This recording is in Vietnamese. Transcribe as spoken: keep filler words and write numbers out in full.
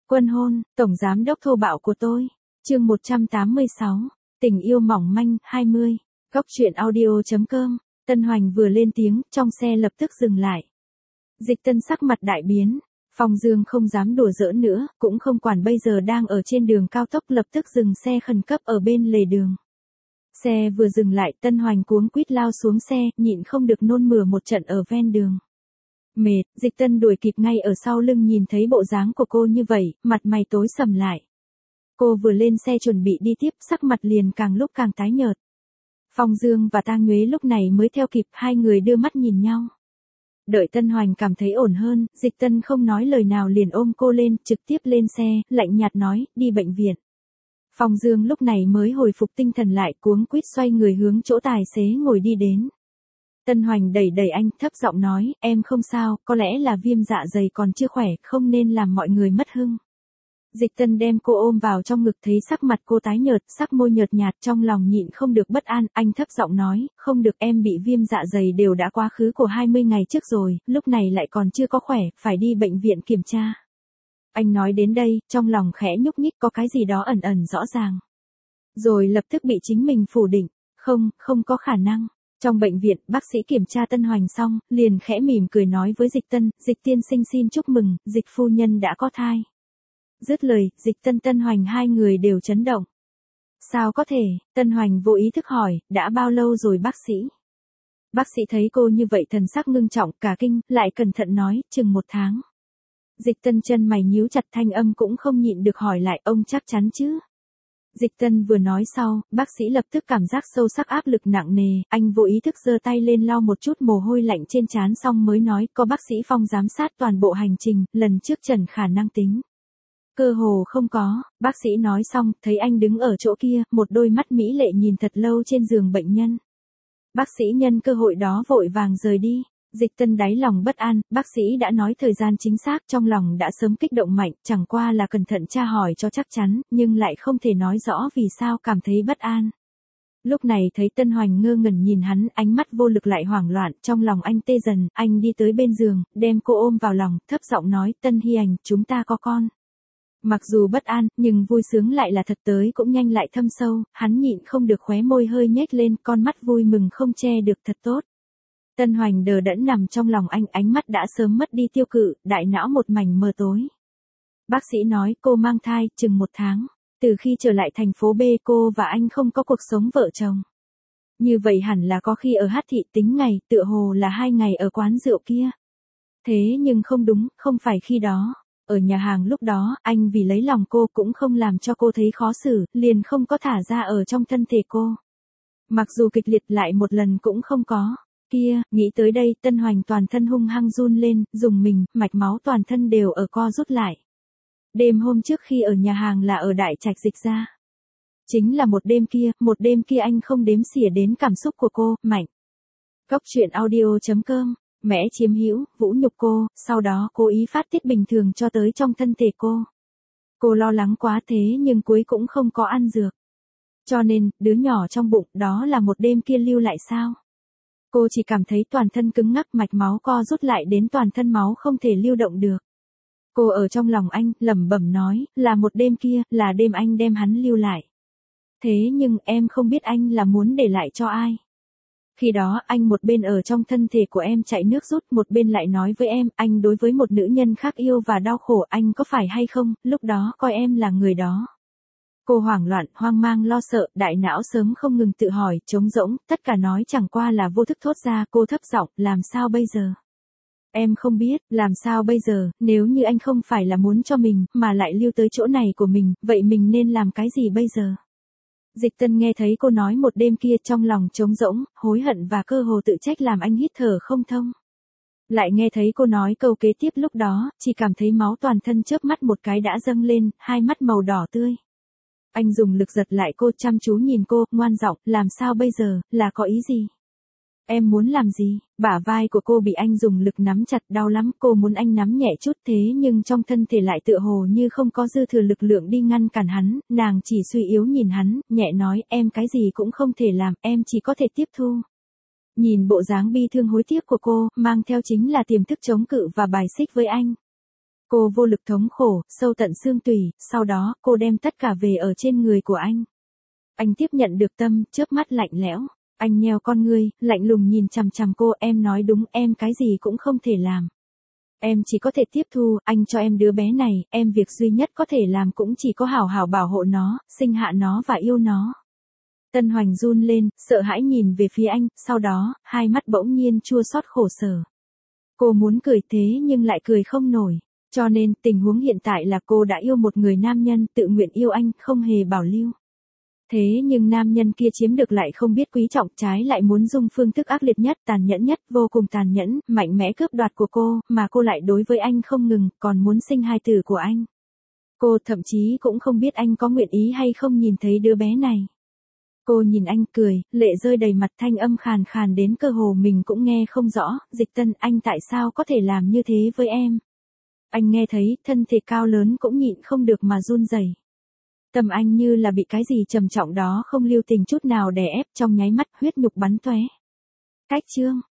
Quân hôn, tổng giám đốc thô bạo của tôi. Chương một trăm tám mươi sáu. Tình yêu mỏng manh, hai mươi. Góc truyện audio chấm com. Tân Hoành vừa lên tiếng, trong xe lập tức dừng lại. Dịch Tân sắc mặt đại biến. Phong Dương không dám đùa giỡn nữa, cũng không quản bây giờ đang ở trên đường cao tốc, lập tức dừng xe khẩn cấp ở bên lề đường. Xe vừa dừng lại, Tân Hoành cuống quýt lao xuống xe, nhịn không được nôn mửa một trận ở ven đường. Mệt, Dịch Tân đuổi kịp ngay ở sau lưng, nhìn thấy bộ dáng của cô như vậy, mặt mày tối sầm lại. Cô vừa lên xe chuẩn bị đi tiếp, sắc mặt liền càng lúc càng tái nhợt. Phong Dương và Tang Nhuế lúc này mới theo kịp, hai người đưa mắt nhìn nhau. Đợi Tân Hoành cảm thấy ổn hơn, Dịch Tân không nói lời nào liền ôm cô lên, trực tiếp lên xe, lạnh nhạt nói, đi bệnh viện. Phong Dương lúc này mới hồi phục tinh thần lại, cuống quýt xoay người hướng chỗ tài xế ngồi đi đến. Tân Hoành đẩy đẩy anh, thấp giọng nói, em không sao, có lẽ là viêm dạ dày còn chưa khỏe, không nên làm mọi người mất hưng. Dịch Tân đem cô ôm vào trong ngực, thấy sắc mặt cô tái nhợt, sắc môi nhợt nhạt, trong lòng nhịn không được bất an, anh thấp giọng nói, không được, em bị viêm dạ dày đều đã quá khứ của hai mươi ngày trước rồi, lúc này lại còn chưa có khỏe, phải đi bệnh viện kiểm tra. Anh nói đến đây, trong lòng khẽ nhúc nhích, có cái gì đó ẩn ẩn rõ ràng. Rồi lập tức bị chính mình phủ định, không, không có khả năng. Trong bệnh viện, bác sĩ kiểm tra Tân Hoành xong, liền khẽ mỉm cười nói với Dịch Tân, Dịch tiên sinh xin chúc mừng, Dịch phu nhân đã có thai. Dứt lời, Dịch Tân Tân Hoành hai người đều chấn động. Sao có thể? Tân Hoành vô ý thức hỏi, đã bao lâu rồi bác sĩ? Bác sĩ thấy cô như vậy thần sắc ngưng trọng, cả kinh, lại cẩn thận nói, chừng một tháng. Dịch Tân chân mày nhíu chặt, thanh âm cũng không nhịn được hỏi lại, ông chắc chắn chứ? Dịch Tân vừa nói sau, bác sĩ lập tức cảm giác sâu sắc áp lực nặng nề, anh vô ý thức giơ tay lên lau một chút mồ hôi lạnh trên trán xong mới nói, có bác sĩ Phong giám sát toàn bộ hành trình, lần trước trần khả năng tính. Cơ hồ không có, bác sĩ nói xong, thấy anh đứng ở chỗ kia, một đôi mắt mỹ lệ nhìn thật lâu trên giường bệnh nhân. Bác sĩ nhân cơ hội đó vội vàng rời đi. Dịch Tân đáy lòng bất an, bác sĩ đã nói thời gian chính xác, trong lòng đã sớm kích động mạnh, chẳng qua là cẩn thận tra hỏi cho chắc chắn, nhưng lại không thể nói rõ vì sao cảm thấy bất an. Lúc này thấy Tân Hoành ngơ ngẩn nhìn hắn, ánh mắt vô lực lại hoảng loạn, trong lòng anh tê dần, anh đi tới bên giường, đem cô ôm vào lòng, thấp giọng nói, Tân Hy Ảnh, chúng ta có con. Mặc dù bất an, nhưng vui sướng lại là thật, tới cũng nhanh lại thâm sâu, hắn nhịn không được khóe môi hơi nhếch lên, con mắt vui mừng không che được, thật tốt. Tân Hoành đờ đẫn nằm trong lòng anh, ánh mắt đã sớm mất đi tiêu cự, đại não một mảnh mờ tối. Bác sĩ nói cô mang thai, chừng một tháng. Từ khi trở lại thành phố B cô và anh không có cuộc sống vợ chồng. Như vậy hẳn là có khi ở Hát Thị, tính ngày, tựa hồ là hai ngày ở quán rượu kia. Thế nhưng không đúng, không phải khi đó. Ở nhà hàng lúc đó, anh vì lấy lòng cô cũng không làm cho cô thấy khó xử, liền không có thả ra ở trong thân thể cô. Mặc dù kịch liệt lại một lần cũng không có. Kia, nghĩ tới đây, Tân Hoành toàn thân hung hăng run lên, dùng mình, mạch máu toàn thân đều ở co rút lại. Đêm hôm trước khi ở nhà hàng là ở Đại Trạch Dịch gia. Chính là một đêm kia, một đêm kia anh không đếm xỉa đến cảm xúc của cô, mạnh. Góc truyện audio chấm com, mẽ chiếm hữu, vũ nhục cô, sau đó cố ý phát tiết bình thường cho tới trong thân thể cô. Cô lo lắng quá thế nhưng cuối cũng không có ăn dược. Cho nên, đứa nhỏ trong bụng, đó là một đêm kia lưu lại sao? Cô chỉ cảm thấy toàn thân cứng ngắc, mạch máu co rút lại đến toàn thân máu không thể lưu động được. Cô ở trong lòng anh, lẩm bẩm nói, là một đêm kia, là đêm anh đem hắn lưu lại. Thế nhưng em không biết anh là muốn để lại cho ai. Khi đó anh một bên ở trong thân thể của em chạy nước rút, một bên lại nói với em, anh đối với một nữ nhân khác yêu và đau khổ, anh có phải hay không, lúc đó coi em là người đó. Cô hoảng loạn, hoang mang lo sợ, đại não sớm không ngừng tự hỏi, trống rỗng, tất cả nói chẳng qua là vô thức thốt ra, cô thấp giọng, làm sao bây giờ? Em không biết, làm sao bây giờ, nếu như anh không phải là muốn cho mình, mà lại lưu tới chỗ này của mình, vậy mình nên làm cái gì bây giờ? Dịch Tân nghe thấy cô nói một đêm kia, trong lòng trống rỗng, hối hận và cơ hồ tự trách làm anh hít thở không thông. Lại nghe thấy cô nói câu kế tiếp, lúc đó, chỉ cảm thấy máu toàn thân chớp mắt một cái đã dâng lên, hai mắt màu đỏ tươi. Anh dùng lực giật lại cô, chăm chú nhìn cô, ngoan giọng, làm sao bây giờ, là có ý gì? Em muốn làm gì? Bả vai của cô bị anh dùng lực nắm chặt, đau lắm, cô muốn anh nắm nhẹ chút, thế nhưng trong thân thể lại tựa hồ như không có dư thừa lực lượng đi ngăn cản hắn, nàng chỉ suy yếu nhìn hắn, nhẹ nói, em cái gì cũng không thể làm, em chỉ có thể tiếp thu. Nhìn bộ dáng bi thương hối tiếc của cô, mang theo chính là tiềm thức chống cự và bài xích với anh. Cô vô lực thống khổ, sâu tận xương tủy, sau đó, cô đem tất cả về ở trên người của anh. Anh tiếp nhận được tâm, chớp mắt lạnh lẽo. Anh nheo con ngươi, lạnh lùng nhìn chằm chằm cô, em nói đúng, em cái gì cũng không thể làm. Em chỉ có thể tiếp thu, anh cho em đứa bé này, em việc duy nhất có thể làm cũng chỉ có hảo hảo bảo hộ nó, sinh hạ nó và yêu nó. Tân Hoành run lên, sợ hãi nhìn về phía anh, sau đó, hai mắt bỗng nhiên chua xót khổ sở. Cô muốn cười thế nhưng lại cười không nổi. Cho nên, tình huống hiện tại là cô đã yêu một người nam nhân, tự nguyện yêu anh, không hề bảo lưu. Thế nhưng nam nhân kia chiếm được lại không biết quý trọng, trái lại muốn dùng phương thức ác liệt nhất, tàn nhẫn nhất, vô cùng tàn nhẫn, mạnh mẽ cướp đoạt của cô, mà cô lại đối với anh không ngừng, còn muốn sinh hài tử của anh. Cô thậm chí cũng không biết anh có nguyện ý hay không nhìn thấy đứa bé này. Cô nhìn anh cười, lệ rơi đầy mặt, thanh âm khàn khàn đến cơ hồ mình cũng nghe không rõ, Dịch Tân, anh tại sao có thể làm như thế với em? Anh nghe thấy, thân thể cao lớn cũng nhịn không được mà run rẩy. Tâm anh như là bị cái gì trầm trọng đó không lưu tình chút nào đè ép, trong nháy mắt huyết nhục bắn tóe. Cách chương